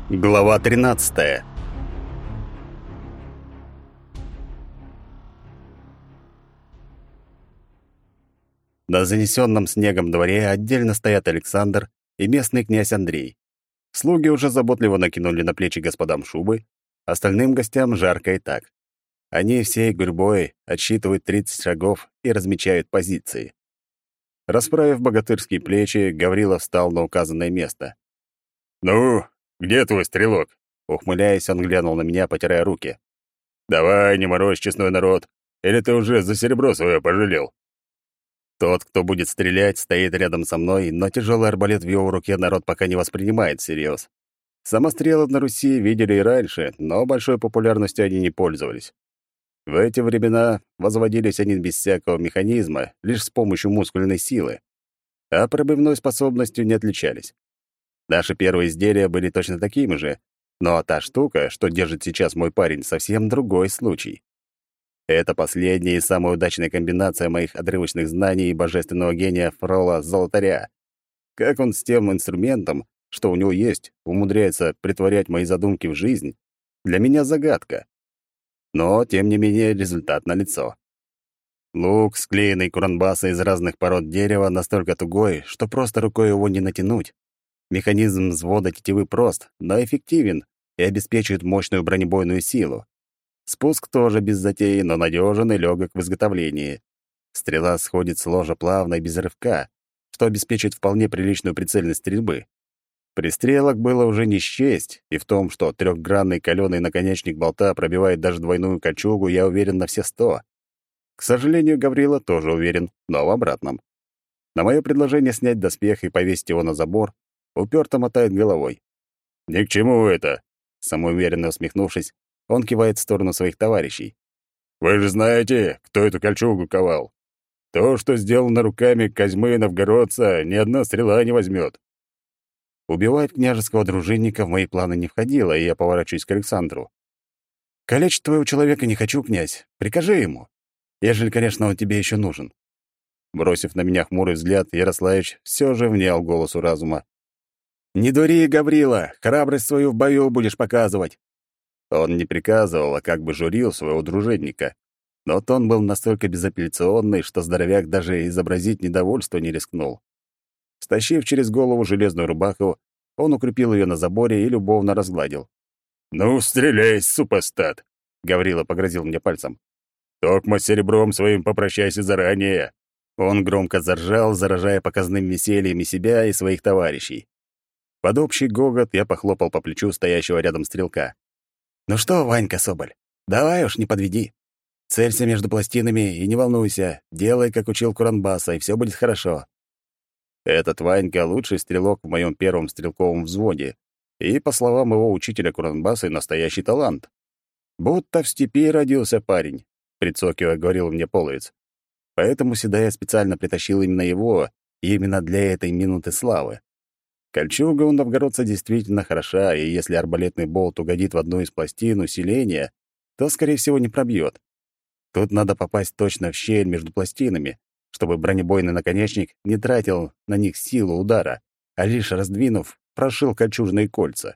Глава 13. На занесенном снегом дворе отдельно стоят Александр и местный князь Андрей. Слуги уже заботливо накинули на плечи господам шубы, остальным гостям жарко и так. Они всей гурьбой отсчитывают 30 шагов и размечают позиции. Расправив богатырские плечи, Гаврила встал на указанное место. «Ну, где твой стрелок?» Ухмыляясь, он глянул на меня, потирая руки. «Давай, не морозь, честной народ. Или ты уже за серебро свое пожалел?» Тот, кто будет стрелять, стоит рядом со мной, но тяжелый арбалет в его руке народ пока не воспринимает всерьез. Самострелы на Руси видели и раньше, но большой популярностью они не пользовались. В эти времена возводились они без всякого механизма, лишь с помощью мускульной силы, а пробивной способностью не отличались. Наши первые изделия были точно такими же, но та штука, что держит сейчас мой парень, совсем другой случай. Это последняя и самая удачная комбинация моих отрывочных знаний и божественного гения Фрола Золотаря. Как он с тем инструментом, что у него есть, умудряется притворять мои задумки в жизнь, для меня загадка. Но, тем не менее, результат налицо. Лук, склеенный куранбаса из разных пород дерева, настолько тугой, что просто рукой его не натянуть. Механизм взвода тетивы прост, но эффективен и обеспечивает мощную бронебойную силу. Спуск тоже без затеи, но надежен и легок в изготовлении. Стрела сходит с ложа плавно и без рывка, что обеспечивает вполне приличную прицельность стрельбы. Пристрелок было уже не счесть, и в том, что трехгранный каленый наконечник болта пробивает даже двойную кольчугу, я уверен на все 100. К сожалению, Гаврила тоже уверен, но в обратном. На мое предложение снять доспех и повесить его на забор уперто мотает головой. «Ни к чему это!» Самоуверенно усмехнувшись, он кивает в сторону своих товарищей. «Вы же знаете, кто эту кольчугу ковал. То, что сделано руками Козьмы Новгородца, ни одна стрела не возьмет». Убивать княжеского дружинника в мои планы не входило, и я поворачиваюсь к Александру. «Калечить твоего человека не хочу, князь. Прикажи ему. Ежели, конечно, он тебе еще нужен». Бросив на меня хмурый взгляд, Ярославич все же внял голосу разума. «Не дури, Гаврила, храбрость свою в бою будешь показывать». Он не приказывал, а как бы журил своего дружинника. Но тон был настолько безапелляционный, что здоровяк даже изобразить недовольство не рискнул. Стащив через голову железную рубаху, он укрепил ее на заборе и любовно разгладил. «Ну, стреляй, супостат!» — Гаврила погрозил мне пальцем. «Токмо с серебром своим попрощайся заранее!» Он громко заржал, заражая показным весельем и себя, и своих товарищей. Под общий гогот я похлопал по плечу стоящего рядом стрелка. «Ну что, Ванька Соболь, давай уж не подведи. Целься между пластинами и не волнуйся, делай, как учил Куранбаса, и все будет хорошо». Этот Ванька — лучший стрелок в моем первом стрелковом взводе, и, по словам его учителя Куранбасы, настоящий талант. «Будто в степи родился парень», — прицокивая говорил мне половец. Поэтому сюда я специально притащил именно его, и именно для этой минуты славы. Кольчуга у новгородца действительно хороша, и если арбалетный болт угодит в одну из пластин усиления, то, скорее всего, не пробьет. Тут надо попасть точно в щель между пластинами, чтобы бронебойный наконечник не тратил на них силу удара, а лишь раздвинув, прошил кольчужные кольца.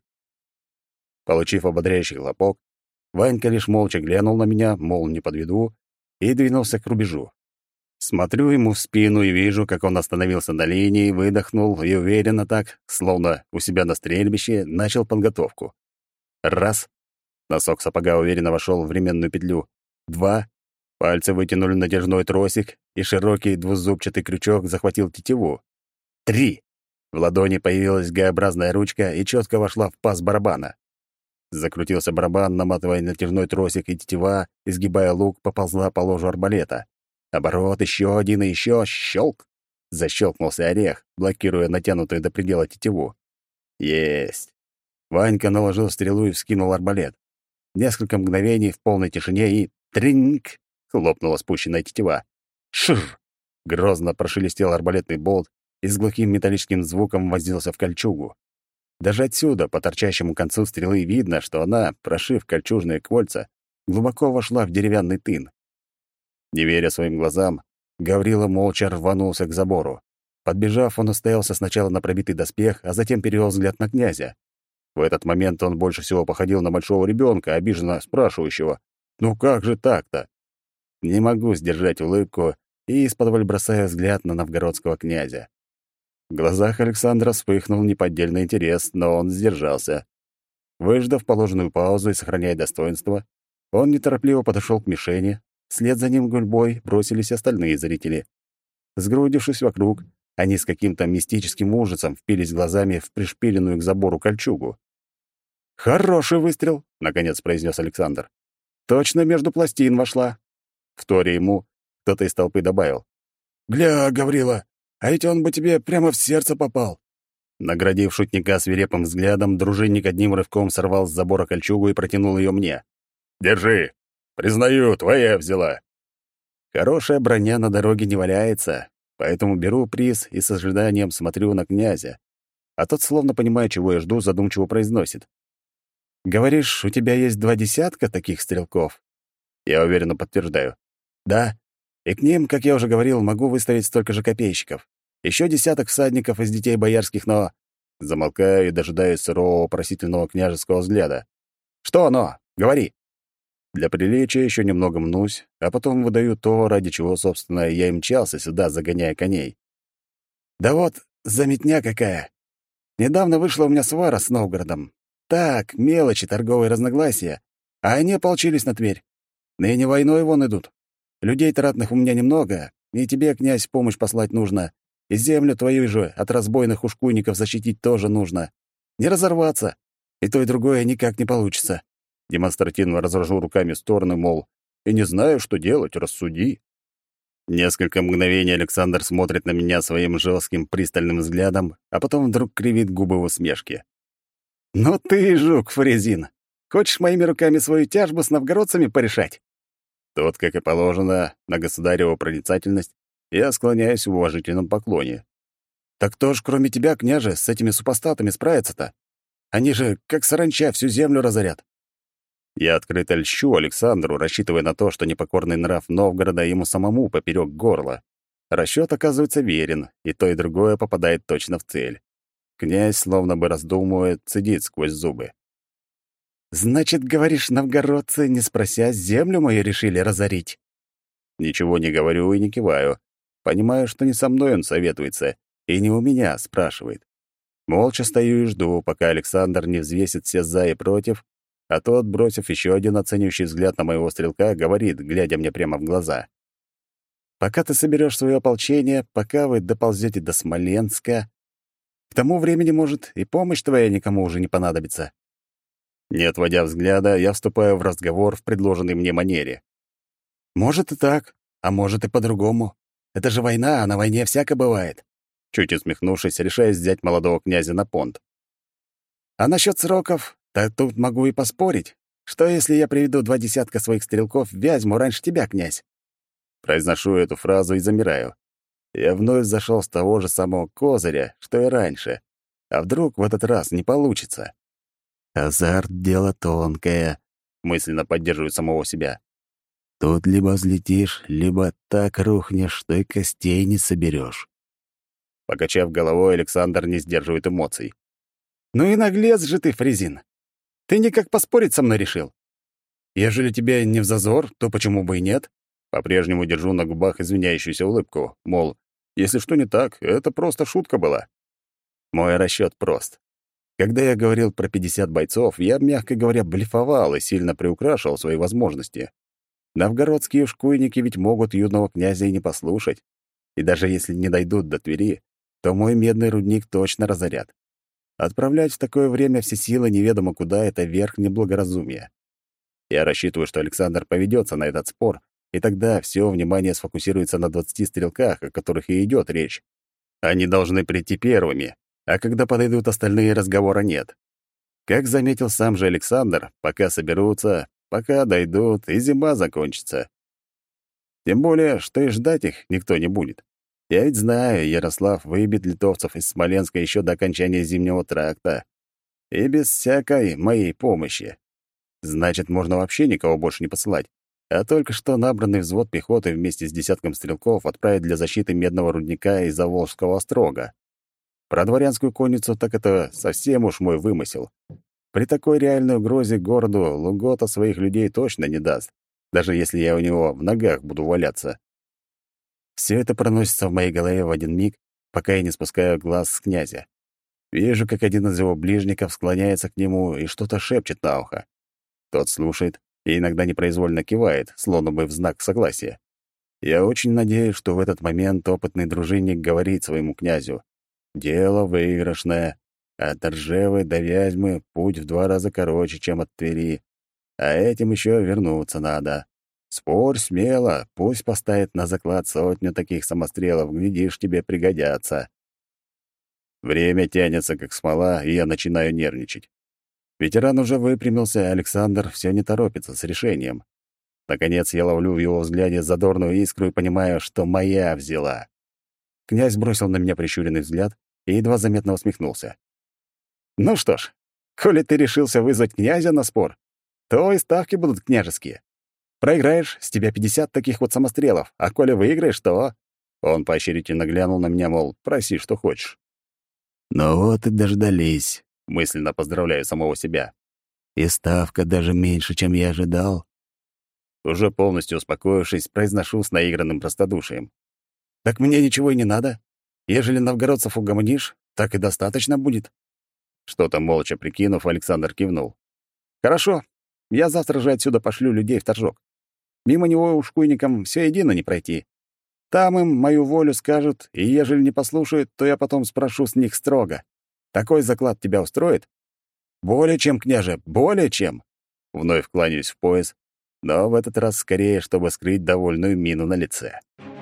Получив ободряющий хлопок, Ванька лишь молча глянул на меня, мол, не подведу, и двинулся к рубежу. Смотрю ему в спину и вижу, как он остановился на линии, выдохнул и уверенно так, словно у себя на стрельбище, начал подготовку. Раз. Носок сапога уверенно вошел в временную петлю. Два. Пальцы вытянули натяжной тросик, и широкий двузубчатый крючок захватил тетиву. Три. В ладони появилась Г-образная ручка и четко вошла в паз барабана. Закрутился барабан, наматывая натяжной тросик, и тетива, изгибая лук, поползла по ложу арбалета. Оборот, еще один и еще. Щелк! Защелкнулся орех, блокируя натянутую до предела тетиву. Есть! Ванька наложил стрелу и вскинул арбалет. Несколько мгновений в полной тишине и... Тринг! Хлопнула спущенная тетива. Шр! Грозно прошелестел арбалетный болт и с глухим металлическим звуком вонзился в кольчугу. Даже отсюда, по торчащему концу стрелы, видно, что она, прошив кольчужные кольца, глубоко вошла в деревянный тын. Не веря своим глазам, Гаврила молча рванулся к забору. Подбежав, он уставился сначала на пробитый доспех, а затем перевел взгляд на князя. В этот момент он больше всего походил на большого ребенка, обиженно спрашивающего: «Ну как же так-то?» Не могу сдержать улыбку и исподволь бросаю взгляд на новгородского князя. В глазах Александра вспыхнул неподдельный интерес, но он сдержался. Выждав положенную паузу и сохраняя достоинство, он неторопливо подошел к мишени, вслед за ним гурьбой бросились остальные зрители. Сгрудившись вокруг, они с каким-то мистическим ужасом впились глазами в пришпиленную к забору кольчугу. «Хороший выстрел», — наконец произнес Александр. «Точно между пластин вошла». Вторя ему, кто-то из толпы добавил: «Гля, Гаврила, а ведь он бы тебе прямо в сердце попал». Наградив шутника свирепым взглядом, дружинник одним рывком сорвал с забора кольчугу и протянул ее мне. «Держи. Признаю, твоя взяла». Хорошая броня на дороге не валяется, поэтому беру приз и с ожиданием смотрю на князя. А тот, словно понимая, чего я жду, задумчиво произносит: «Говоришь, у тебя есть 20 таких стрелков?» Я уверенно подтверждаю: «Да, и к ним, как я уже говорил, могу выставить столько же копейщиков. Еще 10 всадников из детей боярских, но...» Замолкаю и дожидаюсь сурового вопросительного княжеского взгляда. «Что оно? Говори!» Для приличия еще немного мнусь, а потом выдаю то, ради чего, собственно, я и мчался сюда, загоняя коней. «Да вот, заметня какая! Недавно вышла у меня свара с Новгородом. Так, мелочи, торговые разногласия, а они ополчились на Тверь. Ныне войной вон идут. Людей-то ратных у меня немного, и тебе, князь, помощь послать нужно. И землю твою же от разбойных ушкуйников защитить тоже нужно. Не разорваться. И то, и другое никак не получится». Демонстративно разражу руками в стороны, мол, «И не знаю, что делать, рассуди». Несколько мгновений Александр смотрит на меня своим жестким пристальным взглядом, а потом вдруг кривит губы в усмешке. «Ну ты, жук, Фрезин, хочешь моими руками свою тяжбу с новгородцами порешать?» Тут, как и положено, на государеву проницательность я склоняюсь в уважительном поклоне. «Так кто ж, кроме тебя, княже, с этими супостатами справится-то? Они же, как саранча, всю землю разорят». Я открыто льщу Александру, рассчитывая на то, что непокорный нрав Новгорода ему самому поперек горла. Расчет оказывается верен, и то, и другое попадает точно в цель. Князь, словно бы раздумывая, цедит сквозь зубы: «Значит, говоришь, новгородцы, не спросясь, землю мою решили разорить?» Ничего не говорю и не киваю. Понимаю, что не со мной он советуется, и не у меня спрашивает. Молча стою и жду, пока Александр не взвесит все «за» и «против», а тот, бросив еще один оценивающий взгляд на моего стрелка, говорит, глядя мне прямо в глаза: «Пока ты соберешь свое ополчение, пока вы доползете до Смоленска, к тому времени, может, и помощь твоя никому уже не понадобится». Не отводя взгляда, я вступаю в разговор в предложенной мне манере. «Может и так, а может и по-другому. Это же война, а на войне всяко бывает». Чуть усмехнувшись, решаюсь взять молодого князя на понт. «А насчет сроков, так тут могу и поспорить. Что, если я приведу 20 своих стрелков в Вязьму раньше тебя, князь?» Произношу эту фразу и замираю. Я вновь зашел с того же самого козыря, что и раньше. А вдруг в этот раз не получится? «Азарт — дело тонкое», — мысленно поддерживаю самого себя. «Тут либо взлетишь, либо так рухнешь, что и костей не соберешь». Покачав головой, Александр не сдерживает эмоций. «Ну и наглец же ты, Фрезин. Ты никак поспорить со мной решил? Ежели тебе не взазор, то почему бы и нет?» По-прежнему держу на губах извиняющуюся улыбку, мол, если что не так, это просто шутка была. Мой расчет прост. Когда я говорил про 50 бойцов, я, мягко говоря, блефовал и сильно приукрашивал свои возможности. Новгородские ушкуйники ведь могут юного князя и не послушать. И даже если не дойдут до Твери, то мой медный рудник точно разорят. Отправлять в такое время все силы неведомо куда — это верх неблагоразумия. Я рассчитываю, что Александр поведется на этот спор, и тогда все внимание сфокусируется на 20 стрелках, о которых и идет речь. Они должны прийти первыми, а когда подойдут остальные, разговора нет. Как заметил сам же Александр, пока соберутся, пока дойдут, и зима закончится. Тем более, что и ждать их никто не будет. Я ведь знаю, Ярослав выбит литовцев из Смоленска еще до окончания Зимнего тракта. И без всякой моей помощи. Значит, можно вообще никого больше не посылать, а только что набранный взвод пехоты вместе с десятком стрелков отправить для защиты медного рудника из Заволжского острога. Про дворянскую конницу так это совсем уж мой вымысел. При такой реальной угрозе городу Лугота своих людей точно не даст, даже если я у него в ногах буду валяться. Все это проносится в моей голове в один миг, пока я не спускаю глаз с князя. Вижу, как один из его ближников склоняется к нему и что-то шепчет на ухо. Тот слушает и иногда непроизвольно кивает, словно бы в знак согласия. Я очень надеюсь, что в этот момент опытный дружинник говорит своему князю: «Дело выигрышное. От Ржевы до Вязьмы путь в 2 раза короче, чем от Твери. А этим еще вернуться надо. Спорь смело, пусть поставит на заклад 100 таких самострелов, глядишь, тебе пригодятся». Время тянется, как смола, и я начинаю нервничать. Ветеран уже выпрямился, а Александр все не торопится с решением. Наконец я ловлю в его взгляде задорную искру и понимаю, что моя взяла. Князь бросил на меня прищуренный взгляд и едва заметно усмехнулся. «Ну что ж, коли ты решился вызвать князя на спор, то и ставки будут княжеские. Проиграешь — с тебя 50 таких вот самострелов, а коли выиграешь, то...» Он поощрительно глянул на меня, мол, проси, что хочешь. «Ну вот и дождались», — мысленно поздравляю самого себя. «И ставка даже меньше, чем я ожидал». Уже полностью успокоившись, произношу с наигранным простодушием. «Так мне ничего и не надо. Ежели новгородцев угомонишь, так и достаточно будет». Что-то молча прикинув, Александр кивнул. «Хорошо. Я завтра же отсюда пошлю людей в Торжок. Мимо него ушкуйникам все едино не пройти. Там им мою волю скажут, и ежели не послушают, то я потом спрошу с них строго. Такой заклад тебя устроит?» «Более чем, княже, более чем!» Вновь кланяюсь в пояс, но в этот раз скорее, чтобы скрыть довольную мину на лице.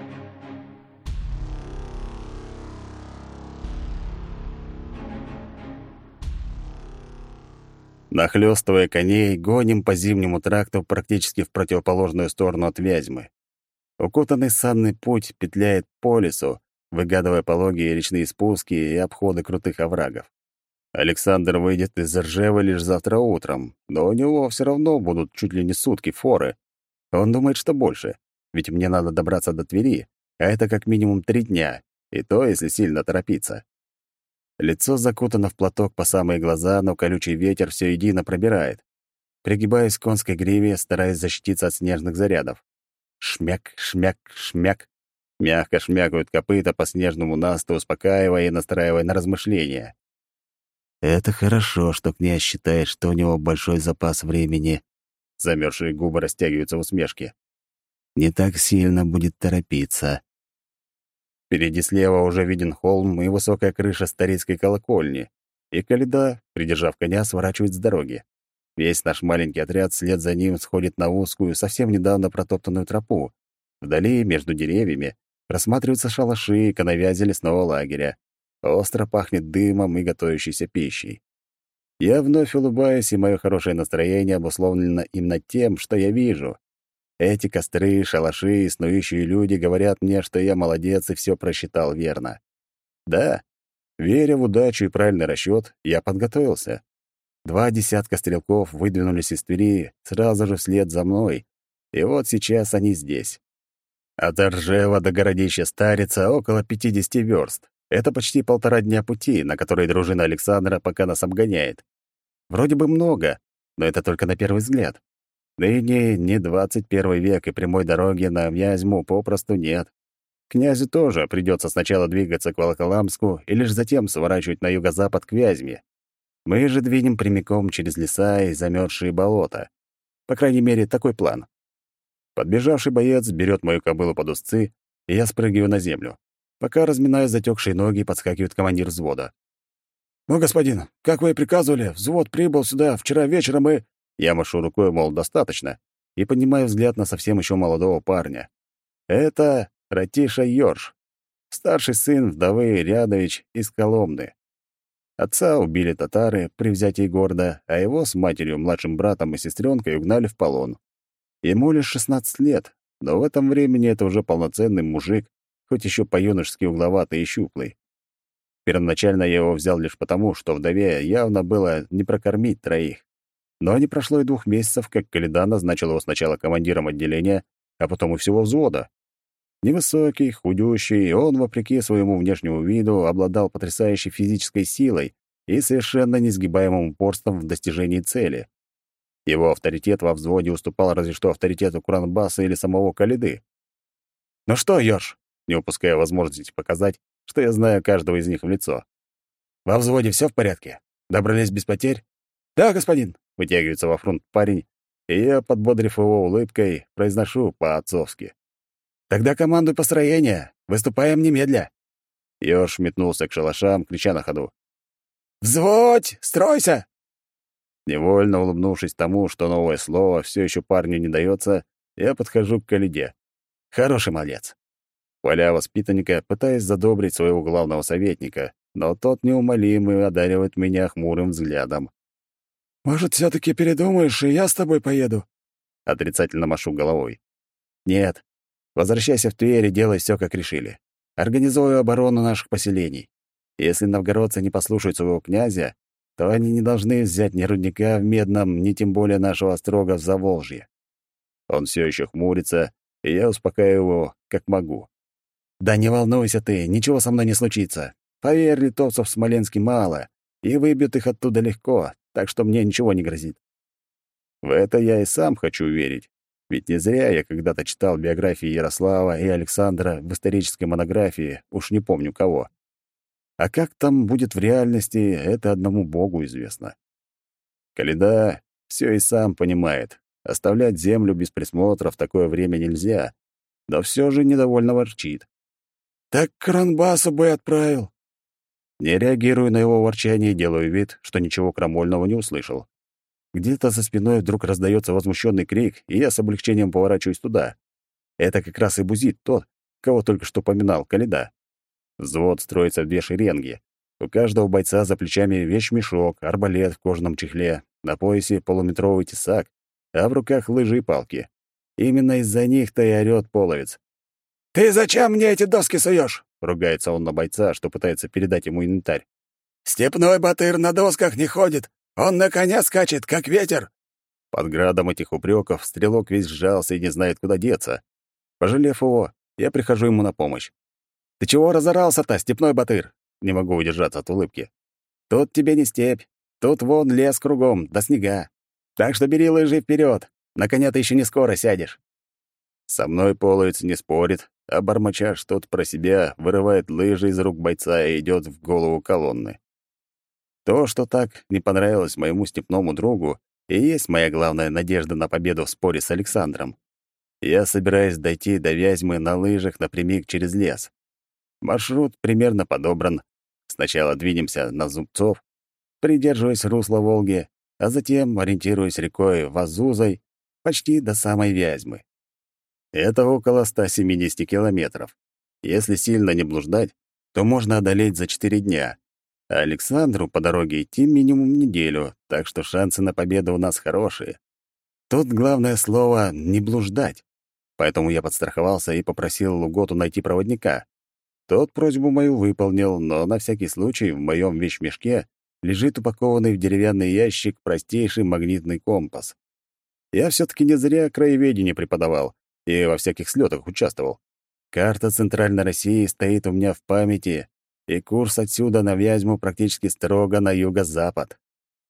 Нахлёстывая коней, гоним по зимнему тракту практически в противоположную сторону от Вязьмы. Укутанный санный путь петляет по лесу, выгадывая пологие речные спуски и обходы крутых оврагов. Александр выйдет из Ржевы лишь завтра утром, но у него все равно будут чуть ли не сутки форы. Он думает, что больше, ведь мне надо добраться до Твери, а это как минимум 3 дня, и то, если сильно торопиться. Лицо закутано в платок по самые глаза, но колючий ветер все едино пробирает. Пригибаюсь к конской гриве, стараясь защититься от снежных зарядов. Шмяк, шмяк, шмяк. Мягко шмякают копыта по снежному насту, успокаивая и настраивая на размышления. «Это хорошо, что князь считает, что у него большой запас времени». Замерзшие губы растягиваются в усмешке. «Не так сильно будет торопиться». Впереди слева уже виден холм и высокая крыша старицкой колокольни. И Каледа, придержав коня, сворачивает с дороги. Весь наш маленький отряд вслед за ним сходит на узкую, совсем недавно протоптанную тропу. Вдали, между деревьями, просматриваются шалаши и коновязи лесного лагеря. Остро пахнет дымом и готовящейся пищей. Я вновь улыбаюсь, и мое хорошее настроение обусловлено именно тем, что я вижу. Эти костры, шалаши и снующие люди говорят мне, что я молодец и все просчитал верно. Да, веря в удачу и правильный расчет, я подготовился. 2 десятка стрелков выдвинулись из Твери сразу же вслед за мной, и вот сейчас они здесь. От Ржева до городища Старица около 50 верст. Это почти 1,5 дня пути, на который дружина Александра пока нас обгоняет. Вроде бы много, но это только на первый взгляд. Ныне не 21 век, и прямой дороги на Вязьму попросту нет. Князю тоже придется сначала двигаться к Волоколамску и лишь затем сворачивать на юго-запад к Вязьме. Мы же двинем прямиком через леса и замерзшие болота. По крайней мере, такой план. Подбежавший боец берет мою кобылу под узцы, и я спрыгиваю на землю. Пока разминаю затекшие ноги, подскакивает командир взвода. «Мой господин, как вы и приказывали, взвод прибыл сюда вчера вечером и...» Я машу рукой, мол, достаточно, и поднимаю взгляд на совсем еще молодого парня. Это Ратиша Йорш, старший сын вдовы Рядович из Коломны. Отца убили татары при взятии города, а его с матерью, младшим братом и сестренкой угнали в полон. Ему лишь 16 лет, но в этом времени это уже полноценный мужик, хоть еще по-юношески угловатый и щуплый. Первоначально я его взял лишь потому, что вдове явно было не прокормить 3. Но не прошло и 2 месяцев, как Каледа назначил его сначала командиром отделения, а потом и всего взвода. Невысокий, худющий, он, вопреки своему внешнему виду, обладал потрясающей физической силой и совершенно несгибаемым упорством в достижении цели. Его авторитет во взводе уступал разве что авторитету Куранбаса или самого Калиды. «Ну что, Ёрш?» Не упуская возможности показать, что я знаю каждого из них в лицо. «Во взводе все в порядке? Добрались без потерь?» «Да, господин», — вытягивается во фронт парень, и я, подбодрив его улыбкой, произношу по-отцовски. «Тогда командуй построение. Выступаем немедля». Ёж метнулся к шалашам, крича на ходу. «Взводь! Стройся!» Невольно улыбнувшись тому, что новое слово все еще парню не дается, я подхожу к Калиде. Хороший малец. Хваля воспитанника, пытаясь задобрить своего главного советника, но тот неумолим и одаривает меня хмурым взглядом. «Может, все таки передумаешь, и я с тобой поеду?» Отрицательно машу головой. «Нет. Возвращайся в Тверь и делай все, как решили. Организую оборону наших поселений. Если новгородцы не послушают своего князя, то они не должны взять ни рудника в Медном, ни тем более нашего острога в Заволжье». Он все еще хмурится, и я успокаиваю его, как могу. «Да не волнуйся ты, ничего со мной не случится. Поверь, литовцев в Смоленске мало, и выбьют их оттуда легко, так что мне ничего не грозит». В это я и сам хочу верить. Ведь не зря я когда-то читал биографии Ярослава и Александра в исторической монографии, уж не помню кого. А как там будет в реальности, это одному Богу известно. Калида все и сам понимает. Оставлять землю без присмотра в такое время нельзя, но все же недовольно ворчит. «Так Кранбасу бы отправил». Не реагирую на его ворчание и делаю вид, что ничего крамольного не услышал. Где-то за спиной вдруг раздается возмущенный крик, и я с облегчением поворачиваюсь туда. Это как раз и бузит тот, кого только что поминал Калида. Взвод строится в две шеренги. У каждого бойца за плечами вещмешок, арбалет в кожаном чехле, на поясе полуметровый тесак, а в руках лыжи и палки. Именно из-за них-то и орёт половец. «Ты зачем мне эти доски суёшь?» — ругается он на бойца, что пытается передать ему инвентарь. «Степной батыр на досках не ходит. Он на коня скачет, как ветер!» Под градом этих упреков стрелок весь сжался и не знает, куда деться. Пожалев его, я прихожу ему на помощь. «Ты чего разорался-то, степной батыр?» Не могу удержаться от улыбки. «Тут тебе не степь. Тут вон лес кругом, да снега. Так что бери лыжи вперед. На коня ты еще не скоро сядешь». Со мной половец не спорит, а бормоча что-то про себя вырывает лыжи из рук бойца и идет в голову колонны. То, что так не понравилось моему степному другу, и есть моя главная надежда на победу в споре с Александром. Я собираюсь дойти до Вязьмы на лыжах напрямик через лес. Маршрут примерно подобран. Сначала двинемся на Зубцов, придерживаясь русла Волги, а затем ориентируясь рекой Вазузой почти до самой Вязьмы. Это около 170 километров. Если сильно не блуждать, то можно одолеть за 4 дня. А Александру по дороге идти минимум неделю, так что шансы на победу у нас хорошие. Тут главное слово «не блуждать». Поэтому я подстраховался и попросил Луготу найти проводника. Тот просьбу мою выполнил, но на всякий случай в моем вещмешке лежит упакованный в деревянный ящик простейший магнитный компас. Я все-таки не зря краеведение преподавал и во всяких слетах участвовал. Карта Центральной России стоит у меня в памяти, и курс отсюда на Вязьму практически строго на юго-запад.